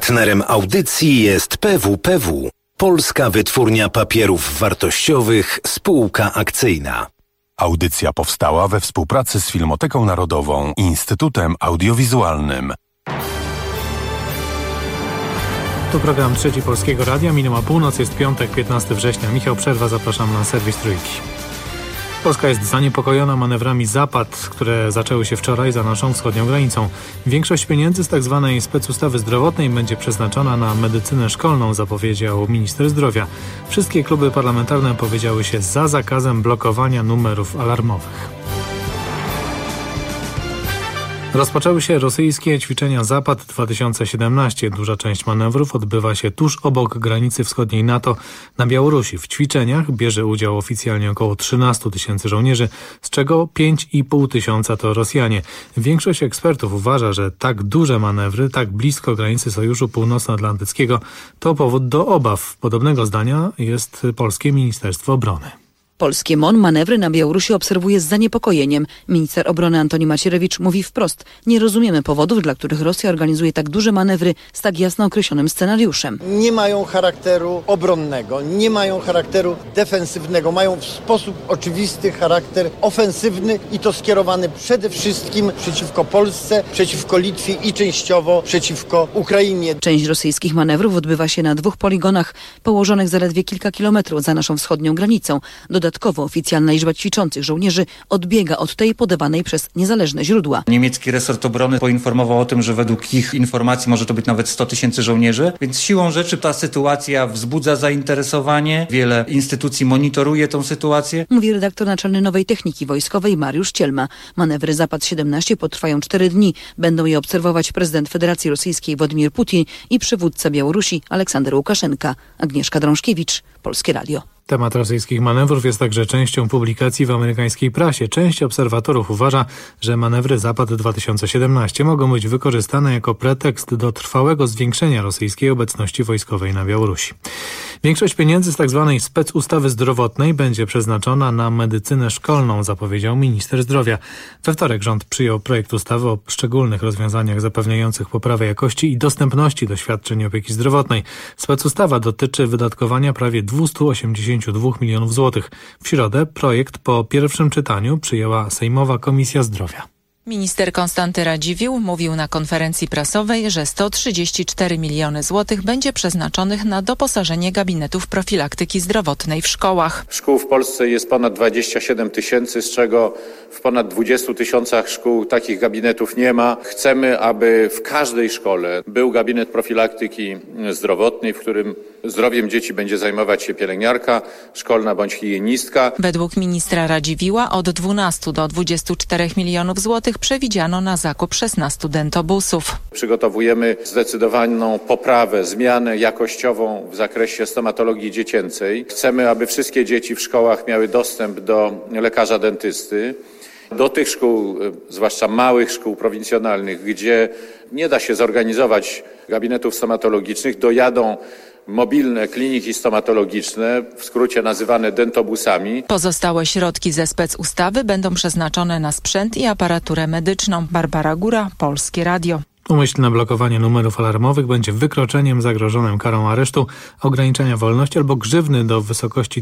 Partnerem audycji jest PWPW, Polska Wytwórnia Papierów Wartościowych, spółka akcyjna. Audycja powstała we współpracy z Filmoteką Narodową i Instytutem Audiowizualnym. Tu program Trzeci Polskiego Radia. Minęła północ, jest piątek, 15 września. Michał Przerwa, zapraszam na serwis Trójki. Polska jest zaniepokojona manewrami Zapad, które zaczęły się wczoraj za naszą wschodnią granicą. Większość pieniędzy z tzw. specustawy zdrowotnej będzie przeznaczona na medycynę szkolną, zapowiedział minister zdrowia. Wszystkie kluby parlamentarne opowiedziały się za zakazem blokowania numerów alarmowych. Rozpoczęły się rosyjskie ćwiczenia Zapad 2017. Duża część manewrów odbywa się tuż obok granicy wschodniej NATO na Białorusi. W ćwiczeniach bierze udział oficjalnie około 13 tysięcy żołnierzy, z czego 5,5 tysiąca to Rosjanie. Większość ekspertów uważa, że tak duże manewry, tak blisko granicy Sojuszu Północnoatlantyckiego to powód do obaw. Podobnego zdania jest polskie Ministerstwo Obrony. Polskie MON manewry na Białorusi obserwuje z zaniepokojeniem. Minister obrony Antoni Macierewicz mówi wprost: nie rozumiemy powodów, dla których Rosja organizuje tak duże manewry z tak jasno określonym scenariuszem. Nie mają charakteru obronnego, nie mają charakteru defensywnego, mają w sposób oczywisty charakter ofensywny i to skierowany przede wszystkim przeciwko Polsce, przeciwko Litwie i częściowo przeciwko Ukrainie. Część rosyjskich manewrów odbywa się na 2 poligonach położonych zaledwie kilka kilometrów za naszą wschodnią granicą. Dodatkowo oficjalna liczba ćwiczących żołnierzy odbiega od tej podawanej przez niezależne źródła. Niemiecki resort obrony poinformował o tym, że według ich informacji może to być nawet 100 tysięcy żołnierzy, więc siłą rzeczy ta sytuacja wzbudza zainteresowanie. Wiele instytucji monitoruje tą sytuację. Mówi redaktor naczelny Nowej Techniki Wojskowej Mariusz Cielma. Manewry Zapad 17 potrwają 4 dni. Będą je obserwować prezydent Federacji Rosyjskiej Władimir Putin i przywódca Białorusi Aleksander Łukaszenka. Agnieszka Drążkiewicz, Polskie Radio. Temat rosyjskich manewrów jest także częścią publikacji w amerykańskiej prasie. Część obserwatorów uważa, że manewry Zapad 2017 mogą być wykorzystane jako pretekst do trwałego zwiększenia rosyjskiej obecności wojskowej na Białorusi. Większość pieniędzy z tzw. specustawy zdrowotnej będzie przeznaczona na medycynę szkolną, zapowiedział minister zdrowia. We wtorek rząd przyjął projekt ustawy o szczególnych rozwiązaniach zapewniających poprawę jakości i dostępności do świadczeń opieki zdrowotnej. Specustawa dotyczy wydatkowania prawie 282 milionów złotych. W środę projekt po pierwszym czytaniu przyjęła Sejmowa Komisja Zdrowia. Minister Konstanty Radziwiłł mówił na konferencji prasowej, że 134 miliony złotych będzie przeznaczonych na doposażenie gabinetów profilaktyki zdrowotnej w szkołach. Szkół w Polsce jest ponad 27 tysięcy, z czego w ponad 20 tysiącach szkół takich gabinetów nie ma. Chcemy, aby w każdej szkole był gabinet profilaktyki zdrowotnej, w którym zdrowiem dzieci będzie zajmować się pielęgniarka szkolna bądź higienistka. Według ministra Radziwiłła od 12 do 24 milionów złotych przewidziano na zakup 16 dentobusów. Przygotowujemy zdecydowaną poprawę, zmianę jakościową w zakresie stomatologii dziecięcej. Chcemy, aby wszystkie dzieci w szkołach miały dostęp do lekarza dentysty. Do tych szkół, zwłaszcza małych szkół prowincjonalnych, gdzie nie da się zorganizować gabinetów stomatologicznych, dojadą mobilne kliniki stomatologiczne, w skrócie nazywane dentobusami. Pozostałe środki ze specustawy będą przeznaczone na sprzęt i aparaturę medyczną. Barbara Góra, Polskie Radio. Umyślne blokowanie numerów alarmowych będzie wykroczeniem zagrożonym karą aresztu, ograniczenia wolności albo grzywny do wysokości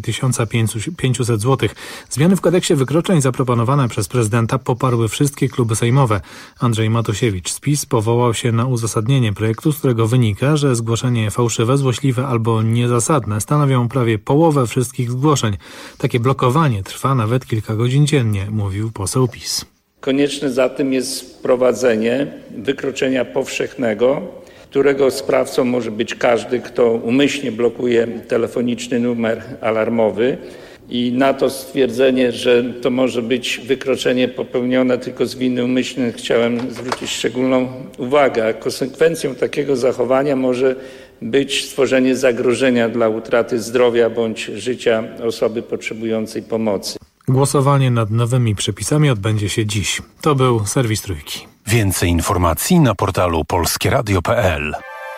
1500 zł. Zmiany w kodeksie wykroczeń zaproponowane przez prezydenta poparły wszystkie kluby sejmowe. Andrzej Matusiewicz z PiS powołał się na uzasadnienie projektu, z którego wynika, że zgłoszenie fałszywe, złośliwe albo niezasadne stanowią prawie połowę wszystkich zgłoszeń. Takie blokowanie trwa nawet kilka godzin dziennie, mówił poseł PiS. Konieczne zatem jest wprowadzenie wykroczenia powszechnego, którego sprawcą może być każdy, kto umyślnie blokuje telefoniczny numer alarmowy. I na to stwierdzenie, że to może być wykroczenie popełnione tylko z winy umyślnej, chciałem zwrócić szczególną uwagę. Konsekwencją takiego zachowania może być stworzenie zagrożenia dla utraty zdrowia bądź życia osoby potrzebującej pomocy. Głosowanie nad nowymi przepisami odbędzie się dziś. To był serwis Trójki. Więcej informacji na portalu polskieradio.pl.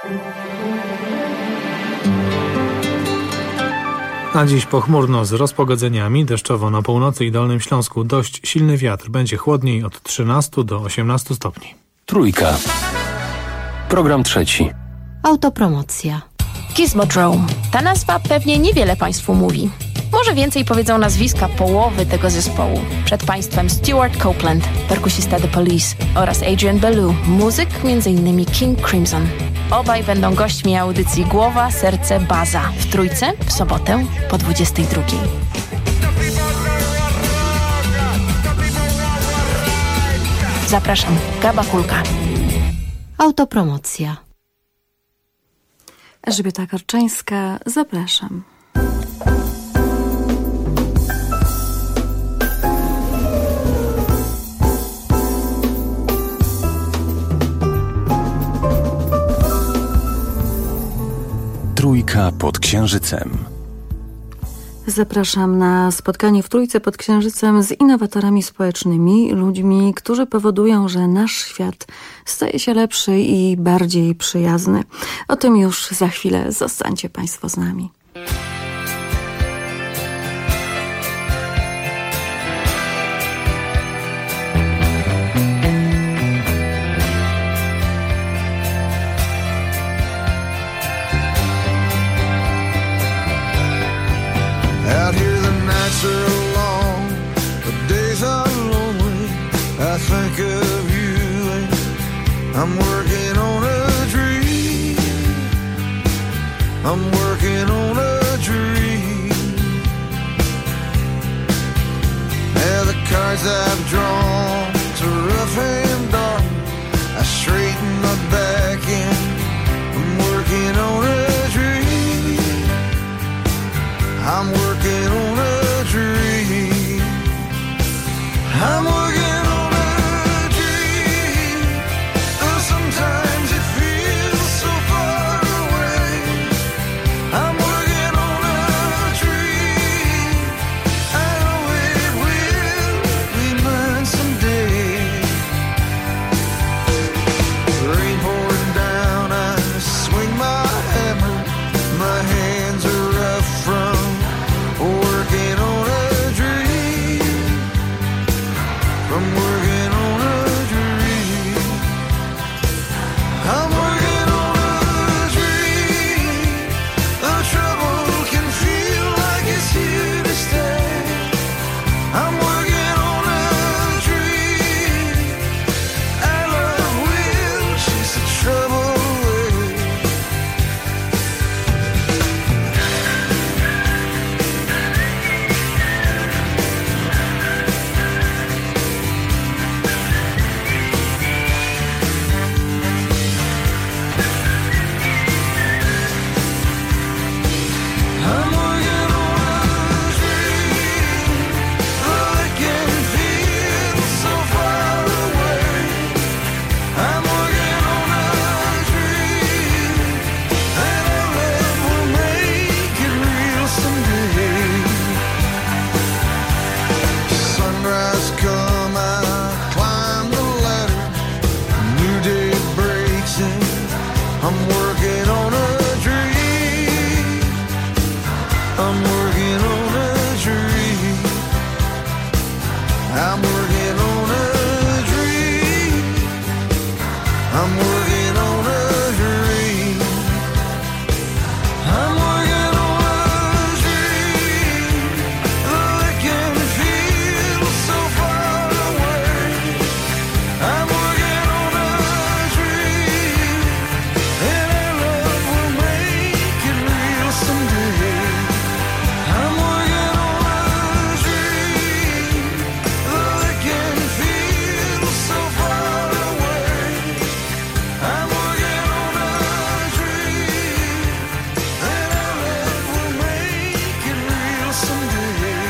A dziś pochmurno z rozpogodzeniami, deszczowo na północy i Dolnym Śląsku. Dość silny wiatr, będzie chłodniej od 13 do 18 stopni. Trójka. Program trzeci. Autopromocja. Gizmodrome. Ta nazwa pewnie niewiele Państwu mówi. Może więcej powiedzą nazwiska połowy tego zespołu. Przed Państwem Stuart Copeland, perkusista The Police oraz Adrian Belew, muzyk m.in. King Crimson. Obaj będą gośćmi audycji Głowa, Serce, Baza w Trójce w sobotę po 22:00. Zapraszam, Gaba Kulka. Autopromocja. Elżbieta Korczańska, zapraszam. Trójka pod Księżycem. Zapraszam na spotkanie w Trójce pod Księżycem z innowatorami społecznymi, ludźmi, którzy powodują, że nasz świat staje się lepszy i bardziej przyjazny. O tym już za chwilę. Zostańcie Państwo z nami. Out here the nights are long, the days are lonely. I think of you and I'm working on a dream. I'm working on a dream. Now the cards I've drawn to rough and dark, I straighten my back and I'm working on a dream. I'm working on a dream. I'm working on a dream. Though sometimes it feels so far away. I'm working on a dream. I know it will be mine someday. Rain pouring down, I swing my hammer. My hands are rough from working on a dream. I'm working on a dream. I'm working on a dream. The trouble can feel like it's here to stay. I'm working on a dream. Our love will chase the trouble away. I'm working on a dream. I can feel so far away. I'm working on a dream. And our love will make it real someday. Sunrise come, I climb the ladder. A new day breaks in. I'm working on a dream. I'm working on a dream. I'm working on a dream. I'm working on a dream. I'm working on a dream. Though I can feel so far away. I'm working on a dream. And our love will make it real someday. I'm working on a dream. Though I can feel so far away. I'm working on a dream. And our love will make it real someday.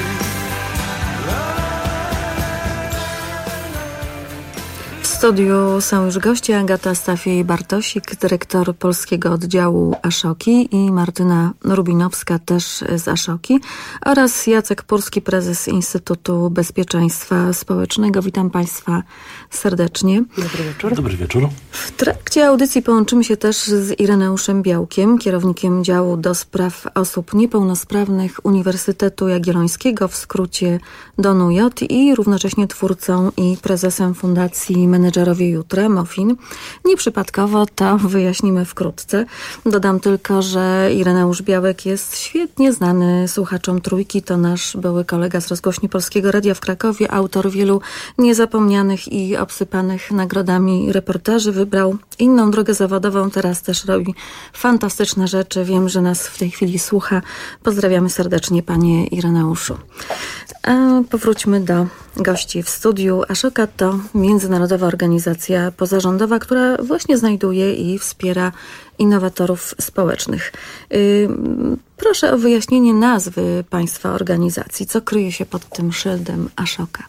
W studiu są już goście Agata Stafiej-Bartosik, dyrektor polskiego oddziału Ashoki, i Martyna Rubinowska, też z Ashoki, oraz Jacek Purski, prezes Instytutu Bezpieczeństwa Społecznego. Witam Państwa serdecznie. Dobry wieczór. Dobry wieczór. W trakcie audycji połączymy się też z Ireneuszem Białkiem, kierownikiem działu do spraw osób niepełnosprawnych Uniwersytetu Jagiellońskiego, w skrócie DONUJ, i równocześnie twórcą i prezesem Fundacji Menedżerowie menedżerowie jutra, MOFIN. Nieprzypadkowo, to wyjaśnimy wkrótce. Dodam tylko, że Ireneusz Białek jest świetnie znany słuchaczom Trójki. To nasz były kolega z rozgłośni Polskiego Radia w Krakowie, autor wielu niezapomnianych i obsypanych nagrodami reportaży. Wybrał inną drogę zawodową, teraz też robi fantastyczne rzeczy. Wiem, że nas w tej chwili słucha. Pozdrawiamy serdecznie, panie Ireneuszu. A powróćmy do gości w studiu. Ashoka to międzynarodowa organizacja pozarządowa, która właśnie znajduje i wspiera innowatorów społecznych. Proszę o wyjaśnienie nazwy państwa organizacji. Co kryje się pod tym szyldem Ashoka?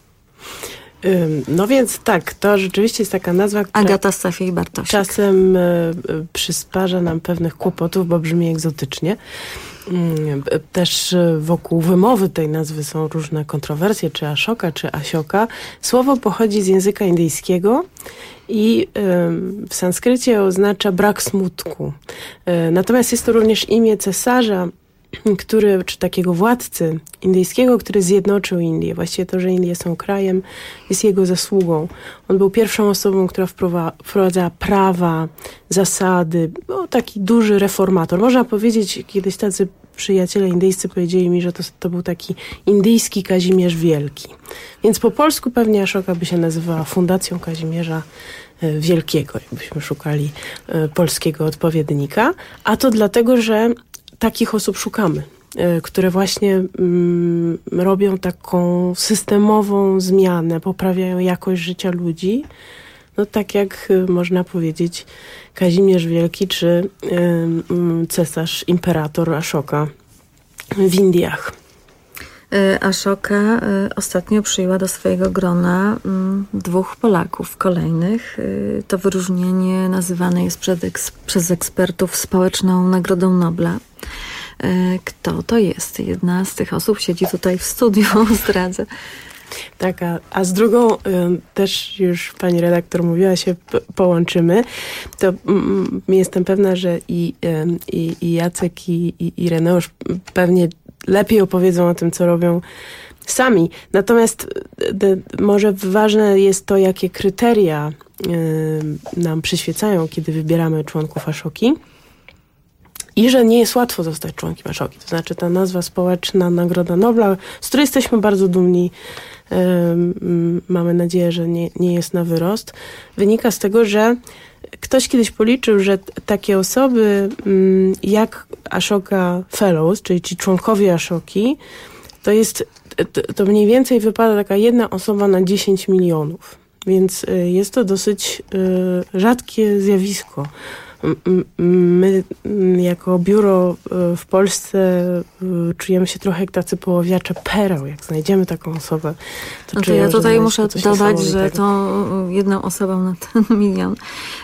No więc tak, to rzeczywiście jest taka nazwa, która Agata Stafiej-Bartosik. Czasem przysparza nam pewnych kłopotów, bo brzmi egzotycznie. Też wokół wymowy tej nazwy są różne kontrowersje, czy Ashoka, czy Asioka. Słowo pochodzi z języka indyjskiego i w sanskrycie oznacza brak smutku. Natomiast jest to również imię cesarza, czy takiego władcy indyjskiego, który zjednoczył Indię. Właściwie to, że Indie są krajem, jest jego zasługą. On był pierwszą osobą, która wprowadzała prawa, zasady. Był taki duży reformator. Można powiedzieć, kiedyś tacy przyjaciele indyjscy powiedzieli mi, że to był taki indyjski Kazimierz Wielki. Więc po polsku pewnie Ashoka by się nazywała Fundacją Kazimierza Wielkiego, jakbyśmy szukali polskiego odpowiednika. A to dlatego, że takich osób szukamy, które właśnie robią taką systemową zmianę, poprawiają jakość życia ludzi. No tak jak można powiedzieć Kazimierz Wielki czy cesarz, imperator Ashoka w Indiach. Ashoka ostatnio przyjęła do swojego grona 2 Polaków kolejnych. To wyróżnienie nazywane jest przez ekspertów społeczną Nagrodą Nobla. Kto to jest? Jedna z tych osób siedzi tutaj w studiu, zdradzę. Tak, a z drugą też już pani redaktor mówiła, się połączymy. To jestem pewna, że i Jacek i Ireneusz pewnie lepiej opowiedzą o tym, co robią sami. Natomiast może ważne jest to, jakie kryteria nam przyświecają, kiedy wybieramy członków Ashoki. I że nie jest łatwo zostać członkiem Ashoki. To znaczy ta nazwa społeczna Nagroda Nobla, z której jesteśmy bardzo dumni, mamy nadzieję, że nie jest na wyrost, wynika z tego, że ktoś kiedyś policzył, że takie osoby jak Ashoka Fellows, czyli ci członkowie Ashoki, to mniej więcej wypada taka jedna osoba na 10 milionów. Więc jest to dosyć rzadkie zjawisko. My jako biuro w Polsce czujemy się trochę jak tacy poławiacze pereł. Jak znajdziemy taką osobę, to no to ja tutaj muszę dodać, że tą jedną osobą na ten milion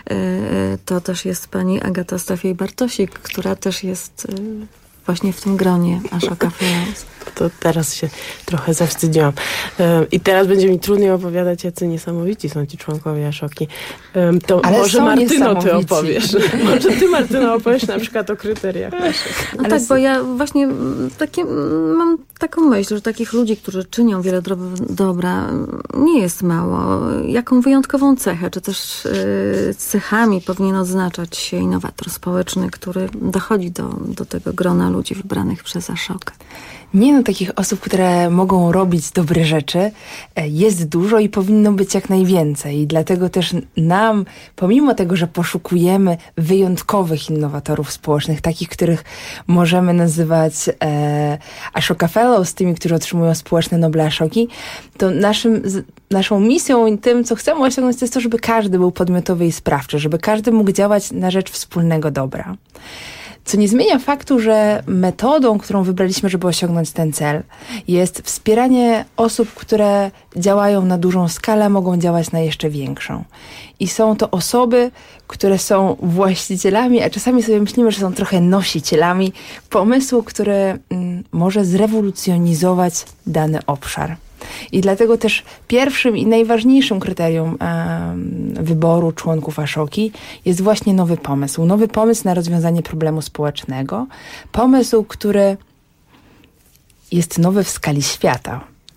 to też jest pani Agata Stafiej-Bartosik, która też jest właśnie w tym gronie Ashoka Fellows. To teraz się trochę zawstydziłam. I teraz będzie mi trudniej opowiadać, jacy niesamowici są ci członkowie Ashoki. To ale może Martyno, ty opowiesz. Może ty, Martyno, opowiesz na przykład o kryteriach naszych. No tak, bo ja właśnie mam taką myśl, że takich ludzi, którzy czynią wiele dobra, nie jest mało. Jaką wyjątkową cechę, czy też cechami powinien odznaczać się innowator społeczny, który dochodzi do tego grona ludzi wybranych przez Ashokę? Nie, no takich osób, które mogą robić dobre rzeczy, jest dużo i powinno być jak najwięcej. I dlatego też nam, pomimo tego, że poszukujemy wyjątkowych innowatorów społecznych, takich, których możemy nazywać Ashoka Fellows, tymi, którzy otrzymują społeczne Noble Ashoki, to naszą misją i tym, co chcemy osiągnąć, to jest to, żeby każdy był podmiotowy i sprawczy, żeby każdy mógł działać na rzecz wspólnego dobra. Co nie zmienia faktu, że metodą, którą wybraliśmy, żeby osiągnąć ten cel, jest wspieranie osób, które działają na dużą skalę, mogą działać na jeszcze większą. I są to osoby, które są właścicielami, a czasami sobie myślimy, że są trochę nosicielami pomysłu, który może zrewolucjonizować dany obszar. I dlatego też pierwszym i najważniejszym kryterium wyboru członków Ashoki jest właśnie nowy pomysł. Nowy pomysł na rozwiązanie problemu społecznego. Pomysł, który jest nowy w skali świata. I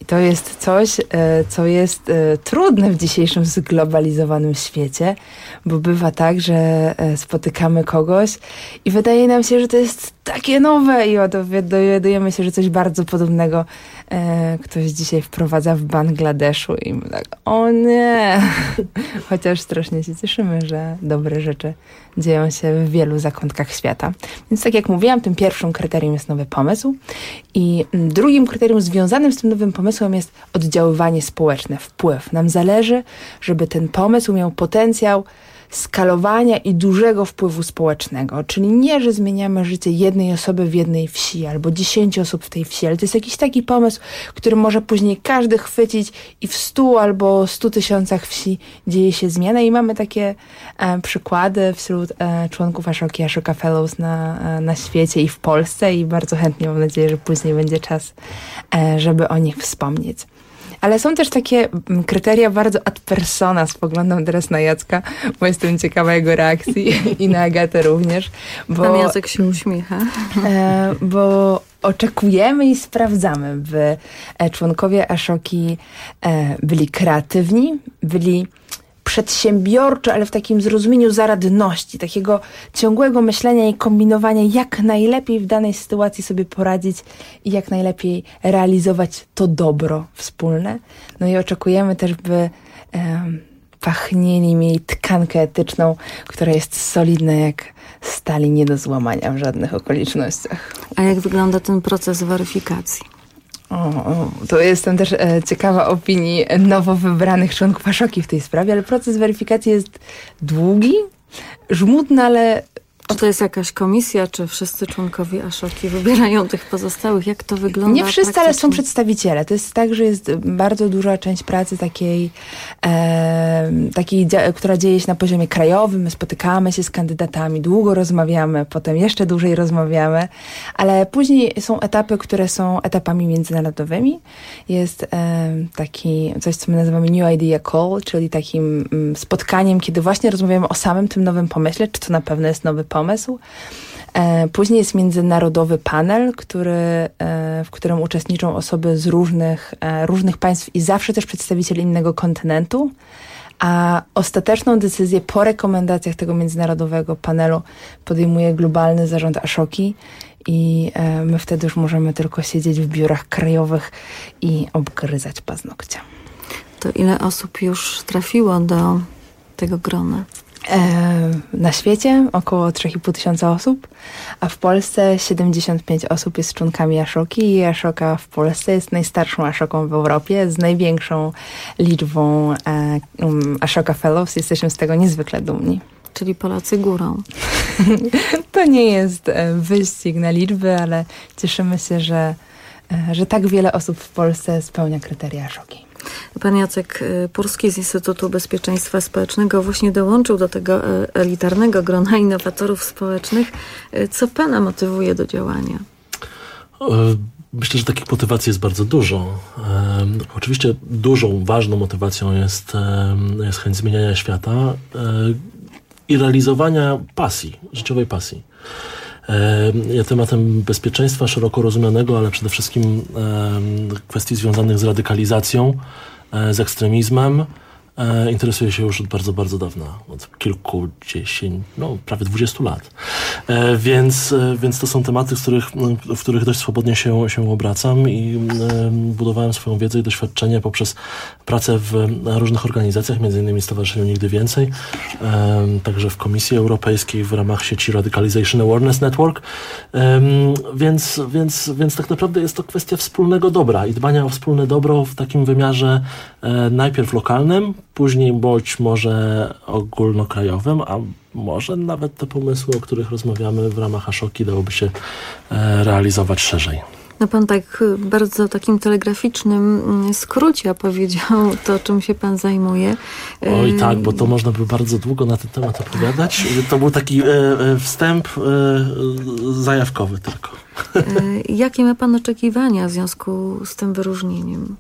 to jest coś, co jest trudne w dzisiejszym zglobalizowanym świecie, bo bywa tak, że spotykamy kogoś i wydaje nam się, że to jest takie nowe i dowiadujemy się, że coś bardzo podobnego ktoś dzisiaj wprowadza w Bangladeszu i my tak, o nie! Chociaż strasznie się cieszymy, że dobre rzeczy dzieją się w wielu zakątkach świata. Więc tak jak mówiłam, tym pierwszym kryterium jest nowy pomysł i drugim kryterium związanym z tym nowym pomysłem jest oddziaływanie społeczne, wpływ. Nam zależy, żeby ten pomysł miał potencjał skalowania i dużego wpływu społecznego. Czyli nie, że zmieniamy życie jednej osoby w jednej wsi albo 10 osób w tej wsi, ale to jest jakiś taki pomysł, który może później każdy chwycić i w 100 albo 100 tysiącach wsi dzieje się zmiana i mamy takie przykłady wśród członków Ashoka Fellows na świecie i w Polsce i bardzo chętnie mam nadzieję, że później będzie czas, żeby o nich wspomnieć. Ale są też takie kryteria bardzo ad persona. Spoglądam teraz na Jacka, bo jestem ciekawa jego reakcji i na Agatę również. Pan Jacek się uśmiecha. Bo oczekujemy i sprawdzamy, by członkowie Ashoki byli kreatywni, byli przedsiębiorczy, ale w takim zrozumieniu zaradności, takiego ciągłego myślenia i kombinowania, jak najlepiej w danej sytuacji sobie poradzić i jak najlepiej realizować to dobro wspólne. No i oczekujemy też, by pachnieli, mieli tkankę etyczną, która jest solidna jak stali, nie do złamania w żadnych okolicznościach. A jak wygląda ten proces weryfikacji? To jestem też ciekawa opinii nowo wybranych członków Ashoki w tej sprawie, ale proces weryfikacji jest długi, żmudny, ale... Czy to jest jakaś komisja, czy wszyscy członkowie Ashoki wybierają tych pozostałych? Jak to wygląda? Nie wszyscy, ale są przedstawiciele. To jest tak, że jest bardzo duża część pracy takiej, która dzieje się na poziomie krajowym. My spotykamy się z kandydatami, długo rozmawiamy, potem jeszcze dłużej rozmawiamy, ale później są etapy, które są etapami międzynarodowymi. Jest taki coś, co my nazywamy New Idea Call, czyli takim spotkaniem, kiedy właśnie rozmawiamy o samym tym nowym pomyśle, czy to na pewno jest nowy pomysł. Później jest międzynarodowy panel, w którym uczestniczą osoby z różnych państw i zawsze też przedstawiciel innego kontynentu. A ostateczną decyzję po rekomendacjach tego międzynarodowego panelu podejmuje globalny zarząd Ashoki i my wtedy już możemy tylko siedzieć w biurach krajowych i obgryzać paznokcie. To ile osób już trafiło do tego grona? Na świecie około 3,5 tysiąca osób, a w Polsce 75 osób jest członkami Ashoki i Ashoka w Polsce jest najstarszą Ashoką w Europie z największą liczbą Ashoka Fellows. Jesteśmy z tego niezwykle dumni. Czyli Polacy górą. To nie jest wyścig na liczby, ale cieszymy się, że tak wiele osób w Polsce spełnia kryteria Ashoki. Pan Jacek Purski z Instytutu Bezpieczeństwa Społecznego właśnie dołączył do tego elitarnego grona innowatorów społecznych. Co pana motywuje do działania? Myślę, że takich motywacji jest bardzo dużo. Oczywiście dużą, ważną motywacją jest chęć zmieniania świata i realizowania pasji, życiowej pasji. Ja tematem bezpieczeństwa szeroko rozumianego, ale przede wszystkim kwestii związanych z radykalizacją, z ekstremizmem interesuję się już od bardzo, bardzo dawna. Od kilkudziesięciu, prawie 20 lat. Więc to są tematy, w których dość swobodnie się obracam i budowałem swoją wiedzę i doświadczenie poprzez pracę w różnych organizacjach, m.in. Stowarzyszeniu Nigdy Więcej, także w Komisji Europejskiej w ramach sieci Radicalization Awareness Network. Więc tak naprawdę jest to kwestia wspólnego dobra i dbania o wspólne dobro w takim wymiarze najpierw lokalnym, później być może ogólnokrajowym, a może nawet te pomysły, o których rozmawiamy w ramach Ashoki, dałoby się realizować szerzej. No pan tak bardzo takim telegraficznym skrócie opowiedział to, czym się pan zajmuje. Oj tak, bo to można by bardzo długo na ten temat opowiadać. To był taki wstęp zajawkowy tylko. Jakie ma pan oczekiwania w związku z tym wyróżnieniem?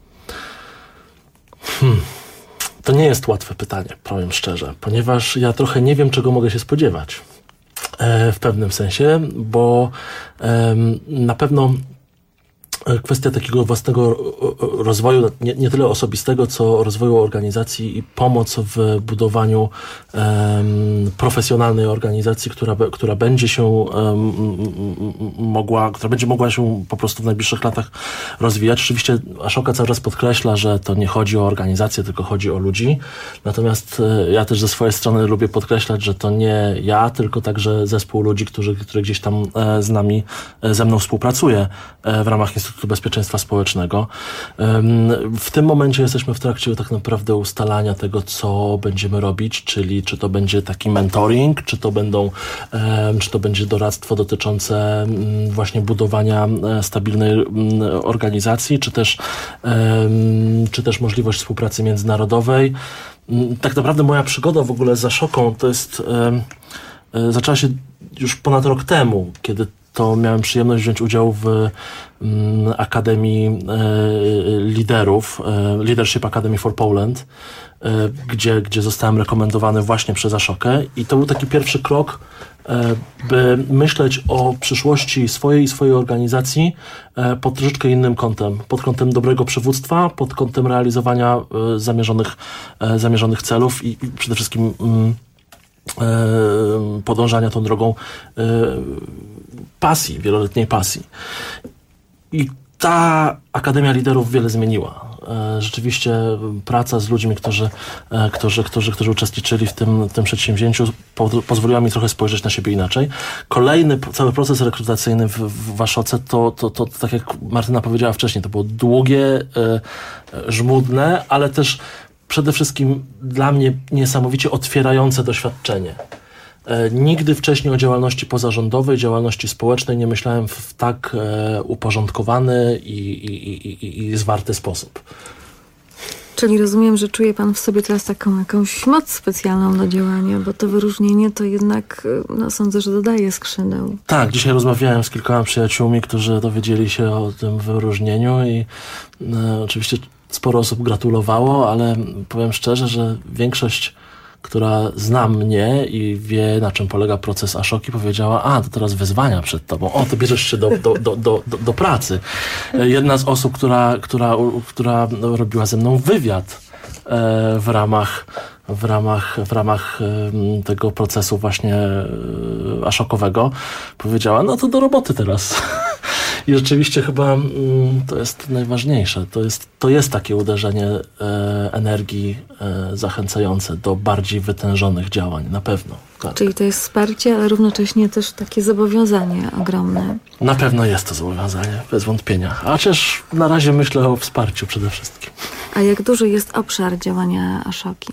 To nie jest łatwe pytanie, powiem szczerze, ponieważ ja trochę nie wiem, czego mogę się spodziewać w pewnym sensie, bo na pewno kwestia takiego własnego rozwoju, nie tyle osobistego, co rozwoju organizacji i pomoc w budowaniu profesjonalnej organizacji, która będzie się mogła się po prostu w najbliższych latach rozwijać. Oczywiście Ashoka cały czas podkreśla, że to nie chodzi o organizację, tylko chodzi o ludzi. Natomiast ja też ze swojej strony lubię podkreślać, że to nie ja, tylko także zespół ludzi, który gdzieś tam ze mną współpracuje w ramach Instytutu Bezpieczeństwa Społecznego. W tym momencie jesteśmy w trakcie tak naprawdę ustalania tego, co będziemy robić, czyli czy to będzie taki mentoring, czy to będzie doradztwo dotyczące właśnie budowania stabilnej organizacji, czy też możliwość współpracy międzynarodowej. Tak naprawdę moja przygoda w ogóle z Ashoką to jest zaczęła się już ponad rok temu, kiedy to miałem przyjemność wziąć udział w Akademii Liderów, Leadership Academy for Poland, gdzie zostałem rekomendowany właśnie przez Ashokę i to był taki pierwszy krok, by myśleć o przyszłości swojej i swojej organizacji pod troszeczkę innym kątem. Pod kątem dobrego przywództwa, pod kątem realizowania zamierzonych celów i przede wszystkim podążania tą drogą pasji, wieloletniej pasji. I ta Akademia Liderów wiele zmieniła. Rzeczywiście praca z ludźmi, którzy uczestniczyli w tym przedsięwzięciu, pozwoliła mi trochę spojrzeć na siebie inaczej. Kolejny cały proces rekrutacyjny w Ashoce to tak jak Martyna powiedziała wcześniej, to było długie, żmudne, ale też przede wszystkim dla mnie niesamowicie otwierające doświadczenie. Nigdy wcześniej o działalności pozarządowej, działalności społecznej nie myślałem w tak uporządkowany i zwarty sposób. Czyli rozumiem, że czuje pan w sobie teraz taką jakąś moc specjalną do działania, bo to wyróżnienie to jednak, sądzę, że dodaje skrzydeł. Tak, dzisiaj rozmawiałem z kilkoma przyjaciółmi, którzy dowiedzieli się o tym wyróżnieniu i oczywiście sporo osób gratulowało, ale powiem szczerze, że większość, która zna mnie i wie, na czym polega proces Ashoki, powiedziała, to teraz wyzwania przed tobą. Ty bierzesz się do pracy. Jedna z osób, która robiła ze mną wywiad w ramach tego procesu właśnie Ashokowego, powiedziała, to do roboty teraz. I rzeczywiście chyba to jest najważniejsze. To jest takie uderzenie energii zachęcające do bardziej wytężonych działań, na pewno. Tak. Czyli to jest wsparcie, ale równocześnie też takie zobowiązanie ogromne. Na pewno jest to zobowiązanie, bez wątpienia. A chociaż na razie myślę o wsparciu przede wszystkim. A jak duży jest obszar działania Ashoki?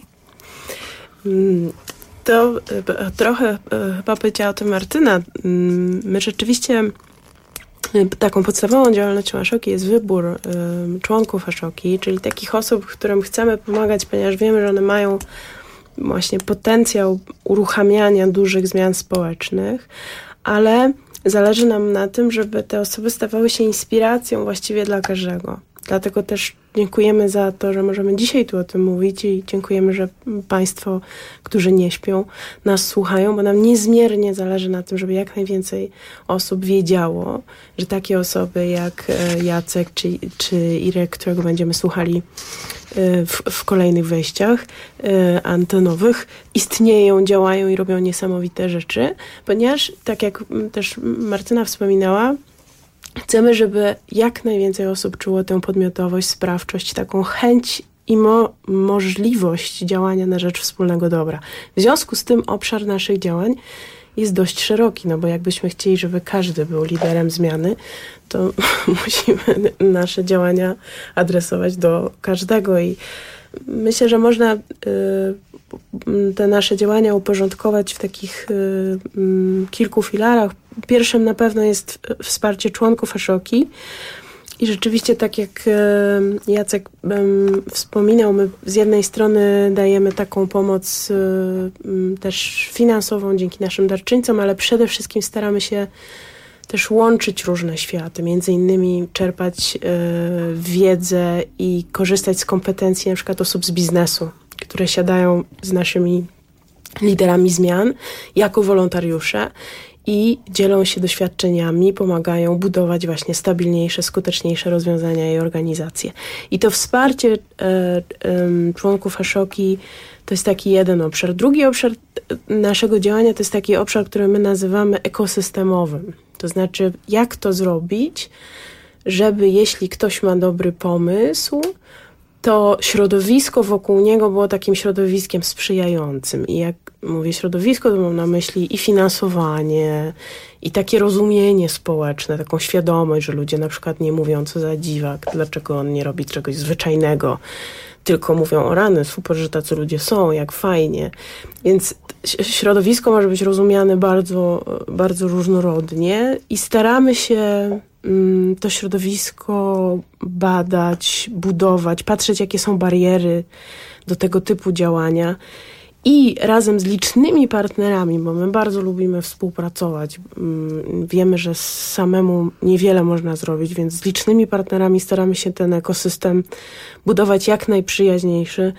To trochę chyba powiedziała o tym Martyna. My rzeczywiście taką podstawową działalnością Ashoki jest wybór członków Ashoki, czyli takich osób, którym chcemy pomagać, ponieważ wiemy, że one mają właśnie potencjał uruchamiania dużych zmian społecznych, ale zależy nam na tym, żeby te osoby stawały się inspiracją właściwie dla każdego. Dlatego też dziękujemy za to, że możemy dzisiaj tu o tym mówić i dziękujemy, że Państwo, którzy nie śpią, nas słuchają, bo nam niezmiernie zależy na tym, żeby jak najwięcej osób wiedziało, że takie osoby jak Jacek czy Irek, którego będziemy słuchali w kolejnych wejściach antenowych, istnieją, działają i robią niesamowite rzeczy, ponieważ, tak jak też Martyna wspominała, chcemy, żeby jak najwięcej osób czuło tę podmiotowość, sprawczość, taką chęć i możliwość działania na rzecz wspólnego dobra. W związku z tym obszar naszych działań jest dość szeroki, bo jakbyśmy chcieli, żeby każdy był liderem zmiany, to musimy nasze działania adresować do każdego i myślę, że można te nasze działania uporządkować w takich kilku filarach. Pierwszym na pewno jest wsparcie członków Ashoki i rzeczywiście tak jak Jacek wspominał, my z jednej strony dajemy taką pomoc też finansową dzięki naszym darczyńcom, ale przede wszystkim staramy się też łączyć różne światy, między innymi czerpać wiedzę i korzystać z kompetencji na przykład osób z biznesu, które siadają z naszymi liderami zmian jako wolontariusze i dzielą się doświadczeniami, pomagają budować właśnie stabilniejsze, skuteczniejsze rozwiązania i organizacje. I to wsparcie członków Ashoki to jest taki jeden obszar. Drugi obszar naszego działania to jest taki obszar, który my nazywamy ekosystemowym. To znaczy, jak to zrobić, żeby jeśli ktoś ma dobry pomysł, to środowisko wokół niego było takim środowiskiem sprzyjającym. I jak mówię środowisko, to mam na myśli i finansowanie, i takie rozumienie społeczne, taką świadomość, że ludzie na przykład nie mówią co za dziwak, dlaczego on nie robi czegoś zwyczajnego, tylko mówią o rany, super, że tacy ludzie są, jak fajnie. Więc środowisko może być rozumiane bardzo, bardzo różnorodnie i staramy się to środowisko badać, budować, patrzeć, jakie są bariery do tego typu działania. I razem z licznymi partnerami, bo my bardzo lubimy współpracować, wiemy, że samemu niewiele można zrobić, więc z licznymi partnerami staramy się ten ekosystem budować jak najprzyjaźniejszy.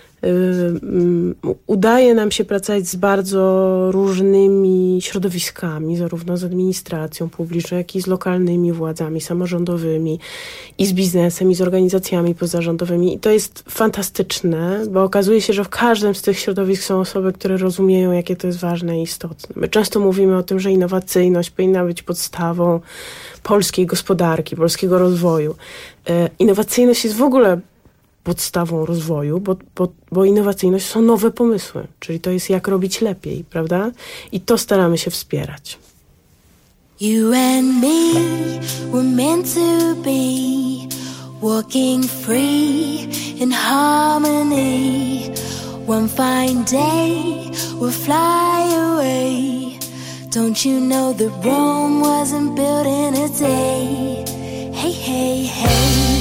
Udaje nam się pracować z bardzo różnymi środowiskami, zarówno z administracją publiczną, jak i z lokalnymi władzami samorządowymi, i z biznesem, i z organizacjami pozarządowymi. I to jest fantastyczne, bo okazuje się, że w każdym z tych środowisk są osoby, które rozumieją, jakie to jest ważne i istotne. My często mówimy o tym, że innowacyjność powinna być podstawą polskiej gospodarki, polskiego rozwoju. Innowacyjność jest w ogóle podstawą rozwoju, bo innowacyjność są nowe pomysły, czyli to jest jak robić lepiej, prawda? I to staramy się wspierać. You and me were meant to be, walking free in harmony. One fine day we'll fly away. Don't you know that Rome wasn't built in a day? Hey, hey, hey.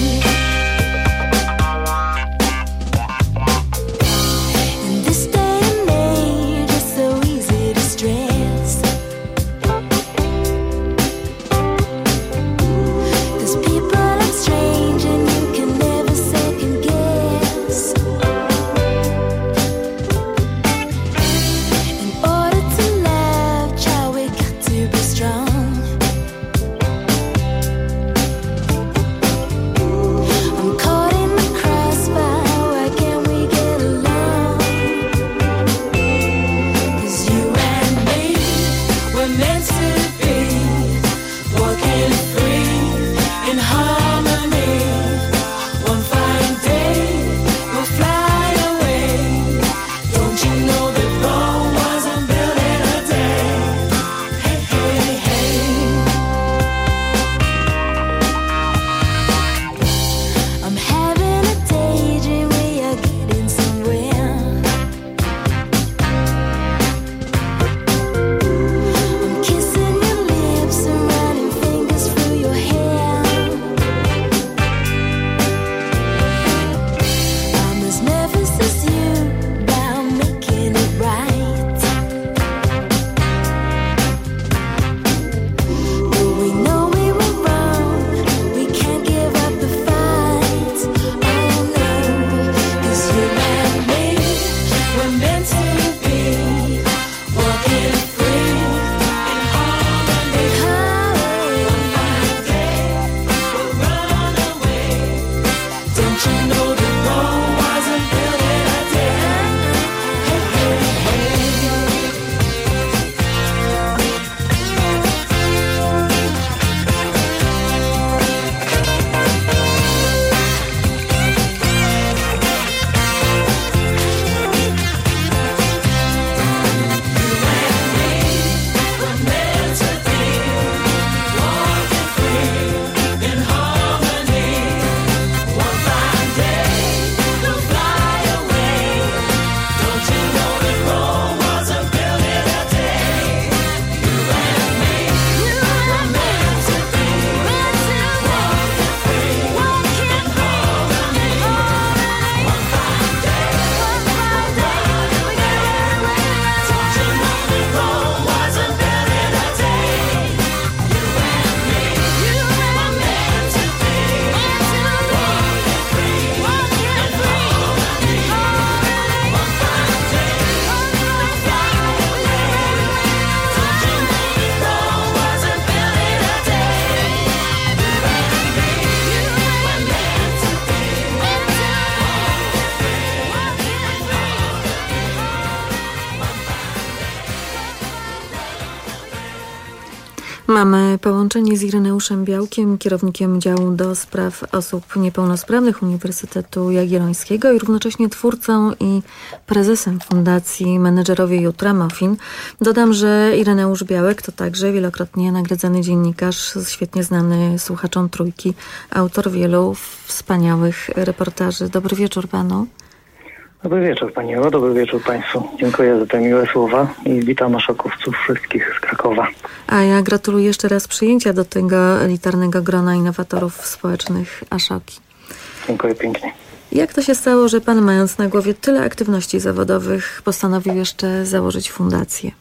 Mamy połączenie z Ireneuszem Białkiem, kierownikiem działu do spraw osób niepełnosprawnych Uniwersytetu Jagiellońskiego i równocześnie twórcą i prezesem Fundacji Menedżerowie Jutra MOFIN. Dodam, że Ireneusz Białek to także wielokrotnie nagradzany dziennikarz, świetnie znany słuchaczom Trójki, autor wielu wspaniałych reportaży. Dobry wieczór panu. Dobry wieczór Pani Ewo, dobry wieczór Państwu. Dziękuję za te miłe słowa i witam aszokowców wszystkich z Krakowa. A ja gratuluję jeszcze raz przyjęcia do tego elitarnego grona innowatorów społecznych Aszoki. Dziękuję pięknie. Jak to się stało, że Pan, mając na głowie tyle aktywności zawodowych, postanowił jeszcze założyć fundację?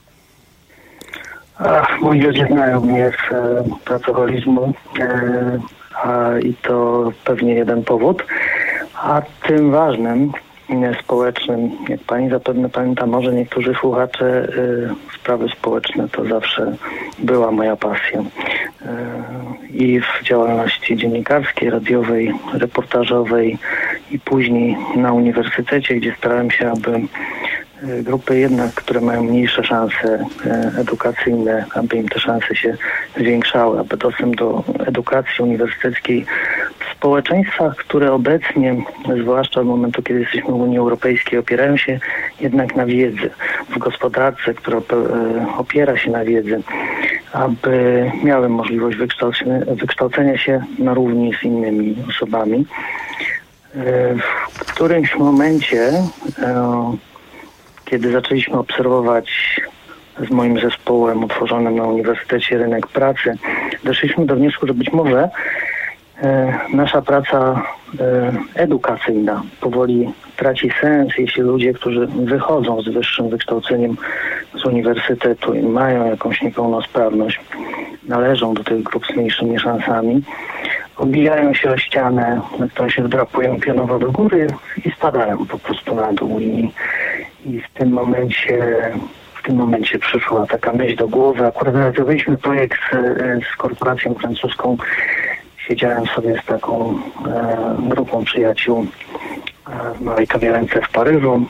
Moi ludzie znają mnie z pracoholizmu i to pewnie jeden powód. A tym ważnym, społecznym, jak Pani zapewne pamięta, może niektórzy słuchacze, sprawy społeczne to zawsze była moja pasja. I w działalności dziennikarskiej, radiowej, reportażowej i później na uniwersytecie, gdzie starałem się, aby grupy jednak, które mają mniejsze szanse edukacyjne, aby im te szanse się zwiększały, aby dostęp do edukacji uniwersyteckiej w społeczeństwach, które obecnie, zwłaszcza od momentu, kiedy jesteśmy w Unii Europejskiej, opierają się jednak na wiedzy, w gospodarce, która opiera się na wiedzy, aby miały możliwość wykształcenia się na równi z innymi osobami. W którymś momencie, kiedy zaczęliśmy obserwować z moim zespołem utworzonym na Uniwersytecie rynek pracy, doszliśmy do wniosku, że być może nasza praca edukacyjna powoli traci sens, jeśli ludzie, którzy wychodzą z wyższym wykształceniem z uniwersytetu i mają jakąś niepełnosprawność, należą do tych grup z mniejszymi szansami, obijają się o ścianę, na którą się wdrapują pionowo do góry i spadają po prostu na dół. I w tym momencie przyszła taka myśl do głowy. Akurat realizowaliśmy projekt z korporacją francuską. Siedziałem sobie z taką grupą przyjaciół w małej kawiarence w Paryżu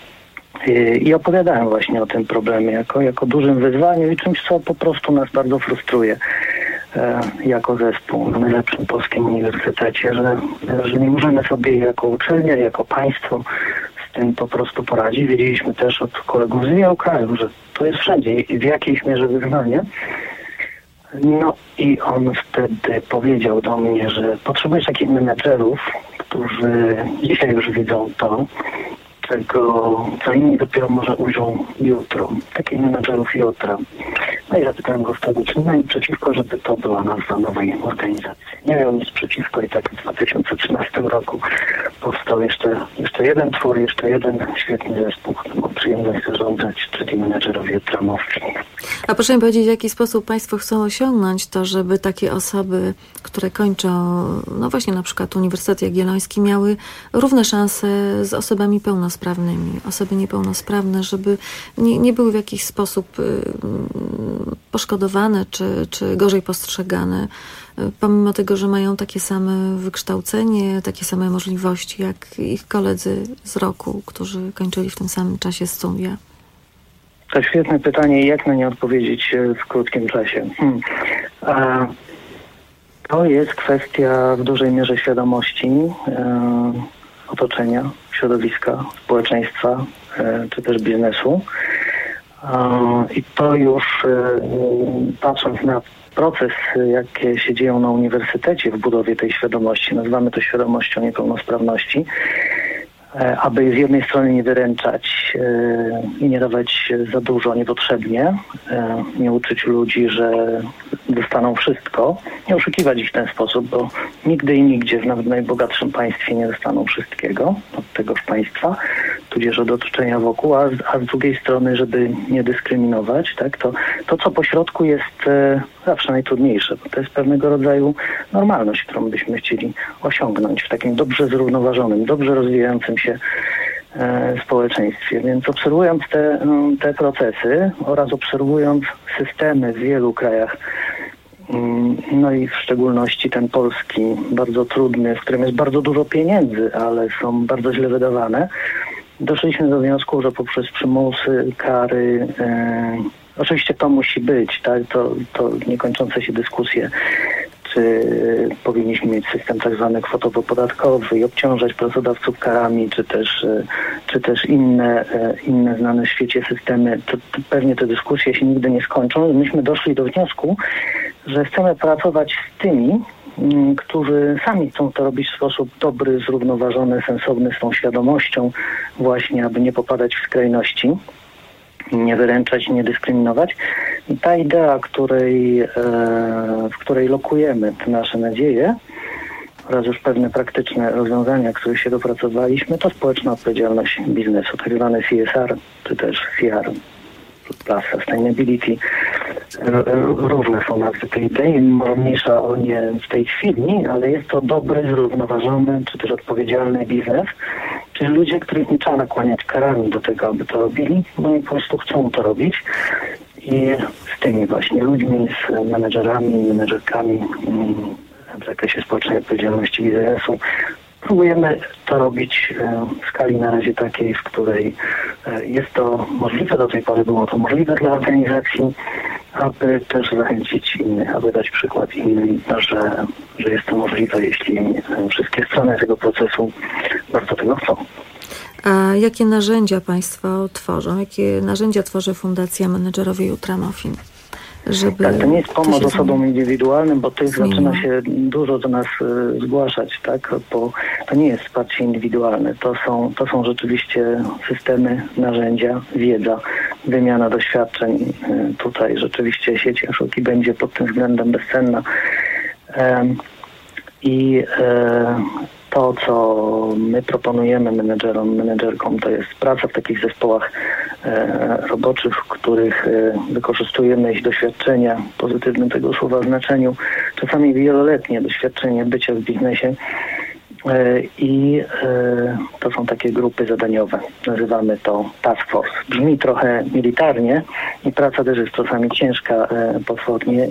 i opowiadałem właśnie o tym problemie jako dużym wyzwaniu i czymś, co po prostu nas bardzo frustruje jako zespół na najlepszym polskim uniwersytecie, że nie możemy sobie jako uczelnia, jako państwo z tym po prostu poradzić. Wiedzieliśmy też od kolegów z wielu krajów, że to jest wszędzie i w jakiejś mierze wyzwanie. No i on wtedy powiedział do mnie, że potrzebujesz takich menedżerów, którzy dzisiaj już widzą to, co inni dopiero może ujrzą jutro. Takich menedżerów jutra. No i zapytałem go wtedy, czy miał przeciwko, żeby to była nazwa nowej organizacji. Nie miał nic przeciwko i tak w 2013 roku powstał jeszcze jeden twór, jeszcze jeden świetny zespół, który mam przyjemność zarządzać, czyli menedżerowie jutra MOFIN. A proszę mi powiedzieć, w jaki sposób Państwo chcą osiągnąć to, żeby takie osoby, które kończą, no właśnie na przykład Uniwersytet Jagielloński, miały równe szanse z osobami pełnosprawnymi. Osoby niepełnosprawne, żeby nie były w jakiś sposób poszkodowane czy gorzej postrzegane, pomimo tego, że mają takie same wykształcenie, takie same możliwości jak ich koledzy z roku, którzy kończyli w tym samym czasie studia. To świetne pytanie i jak na nie odpowiedzieć w krótkim czasie. To jest kwestia w dużej mierze świadomości otoczenia, środowiska, społeczeństwa, czy też biznesu. I to już patrząc na proces, jakie się dzieją na uniwersytecie w budowie tej świadomości, nazywamy to świadomością niepełnosprawności, aby z jednej strony nie wyręczać i nie dawać za dużo niepotrzebnie, nie uczyć ludzi, że dostaną wszystko, nie oszukiwać ich w ten sposób, bo nigdy i nigdzie, nawet w najbogatszym państwie nie dostaną wszystkiego od tegoż państwa, tudzież od otoczenia wokół, a z drugiej strony, żeby nie dyskryminować, tak, to co pośrodku jest zawsze najtrudniejsze, bo to jest pewnego rodzaju normalność, którą byśmy chcieli osiągnąć w takim dobrze zrównoważonym, dobrze rozwijającym się społeczeństwie. Więc obserwując te procesy oraz obserwując systemy w wielu krajach, no i w szczególności ten polski, bardzo trudny, w którym jest bardzo dużo pieniędzy, ale są bardzo źle wydawane, doszliśmy do wniosku, że poprzez przymusy, kary, Oczywiście to musi być, tak? To niekończące się dyskusje, czy powinniśmy mieć system tak zwany kwotowo-podatkowy i obciążać pracodawców karami, czy też inne znane w świecie systemy. To pewnie te dyskusje się nigdy nie skończą. Myśmy doszli do wniosku, że chcemy pracować z tymi, którzy sami chcą to robić w sposób dobry, zrównoważony, sensowny, z tą świadomością właśnie, aby nie popadać w skrajności, nie wyręczać, nie dyskryminować. I ta idea, w której lokujemy te nasze nadzieje oraz już pewne praktyczne rozwiązania, których się dopracowaliśmy, to społeczna odpowiedzialność biznesu, tak zwany CSR, czy też CR plus Sustainability. Różne są nazwy tej idei, mniejsza o nie w tej chwili, ale jest to dobry, zrównoważony, czy też odpowiedzialny biznes, czyli ludzie, których nie trzeba nakłaniać karami do tego, aby to robili, bo oni po prostu chcą to robić i z tymi właśnie ludźmi, z menedżerami, menedżerkami w zakresie społecznej odpowiedzialności biznesu próbujemy to robić w skali na razie takiej, w której jest to możliwe. Do tej pory było to możliwe dla organizacji, aby też zachęcić innych, aby dać przykład innym, że jest to możliwe, jeśli wszystkie strony tego procesu bardzo tego chcą. A jakie narzędzia Państwo tworzą? Jakie narzędzia tworzy Fundacja Menedżerowie Jutra MOFIN? Tak, to nie jest pomoc osobom indywidualnym, bo tych zaczyna się dużo do nas zgłaszać, tak? Bo to nie jest wsparcie indywidualne. To są rzeczywiście systemy, narzędzia, wiedza, wymiana doświadczeń. Tutaj rzeczywiście sieć Ashoki będzie pod tym względem bezcenna. To, co my proponujemy menedżerom, menedżerkom, to jest praca w takich zespołach roboczych, w których wykorzystujemy ich doświadczenia w pozytywnym tego słowa znaczeniu, czasami wieloletnie doświadczenie bycia w biznesie i to są takie grupy zadaniowe. Nazywamy to task force. Brzmi trochę militarnie i praca też jest czasami ciężka potwornie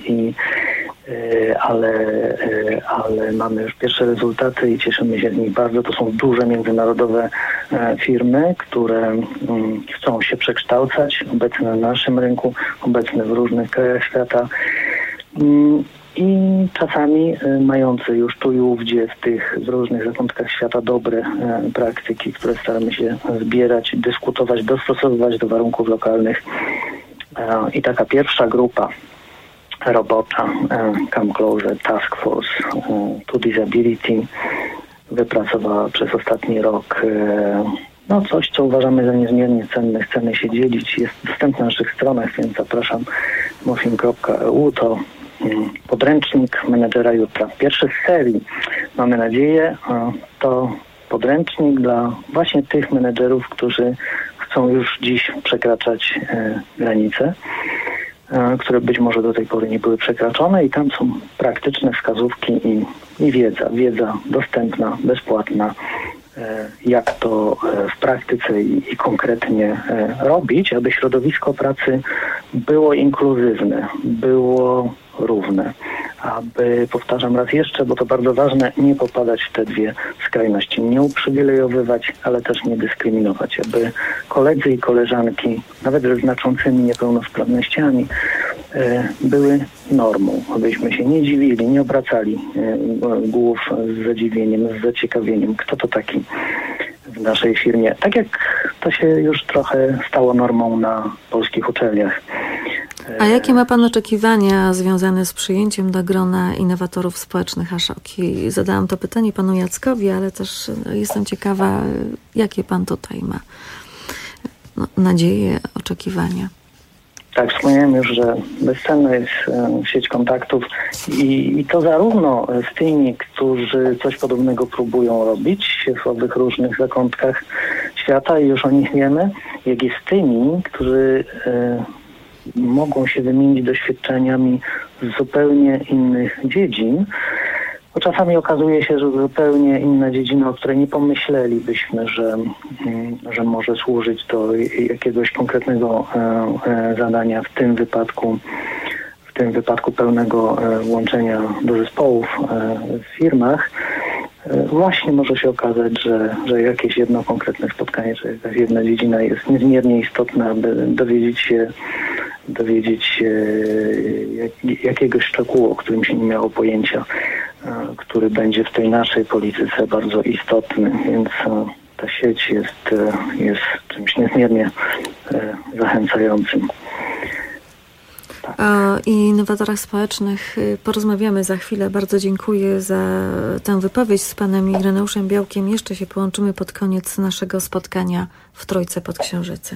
ale mamy już pierwsze rezultaty i cieszymy się z nich bardzo. To są duże międzynarodowe firmy, które chcą się przekształcać, obecne na naszym rynku, obecne w różnych krajach świata i czasami mające już tu i ówdzie w różnych zakątkach świata dobre praktyki, które staramy się zbierać, dyskutować, dostosowywać do warunków lokalnych. I taka pierwsza grupa robocza Come Closer Task Force to Disability wypracowała przez ostatni rok coś, co uważamy za niezmiernie cenne. Chcemy się dzielić. Jest dostępne na naszych stronach, więc zapraszam. mofin.eu to podręcznik menedżera jutra. Pierwszy z serii, mamy nadzieję, to podręcznik dla właśnie tych menedżerów, którzy chcą już dziś przekraczać granice, które być może do tej pory nie były przekraczone i tam są praktyczne wskazówki i wiedza dostępna, bezpłatna, jak to w praktyce i konkretnie robić, aby środowisko pracy było inkluzywne, było równe, aby, powtarzam raz jeszcze, bo to bardzo ważne, nie popadać w te dwie skrajności, nie uprzywilejowywać, ale też nie dyskryminować, aby koledzy i koleżanki, nawet ze znaczącymi niepełnosprawnościami, były normą, abyśmy się nie dziwili, nie obracali głów z zadziwieniem, z zaciekawieniem, kto to taki w naszej firmie. Tak jak to się już trochę stało normą na polskich uczelniach. A jakie ma Pan oczekiwania związane z przyjęciem do grona innowatorów społecznych Ashoki? Zadałam to pytanie Panu Jackowi, ale też jestem ciekawa, jakie Pan tutaj ma nadzieje, oczekiwania. Tak, wspomniałem już, że bezcenna jest sieć kontaktów i to zarówno z tymi, którzy coś podobnego próbują robić w owych różnych zakątkach świata i już o nich wiemy, jak i z tymi, którzy mogą się wymienić doświadczeniami z zupełnie innych dziedzin, bo czasami okazuje się, że zupełnie inna dziedzina, o której nie pomyślelibyśmy, że może służyć do jakiegoś konkretnego zadania, w tym wypadku pełnego włączenia do zespołów w firmach, właśnie może się okazać, że jakieś jedno konkretne spotkanie, czy jakaś jedna dziedzina jest niezmiernie istotna, aby dowiedzieć się dowiedzieć się jakiegoś szczegółu, o którym się nie miało pojęcia, który będzie w tej naszej polityce bardzo istotny, więc ta sieć jest czymś niezmiernie zachęcającym. O innowatorach społecznych porozmawiamy za chwilę. Bardzo dziękuję za tę wypowiedź z panem Ireneuszem Białkiem. Jeszcze się połączymy pod koniec naszego spotkania w Trójce pod Księżycem.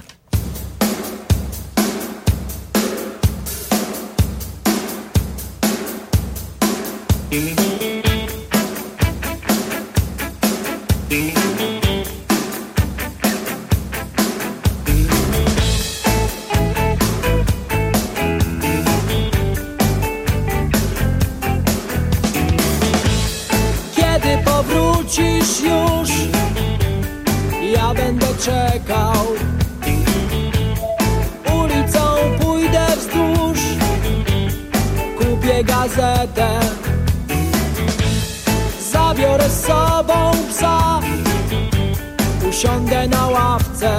Kiedy powrócisz już, ja będę czekał. Ulicą pójdę wzdłuż, kupię gazetę. Zabiorę z sobą psa, usiądę na ławce.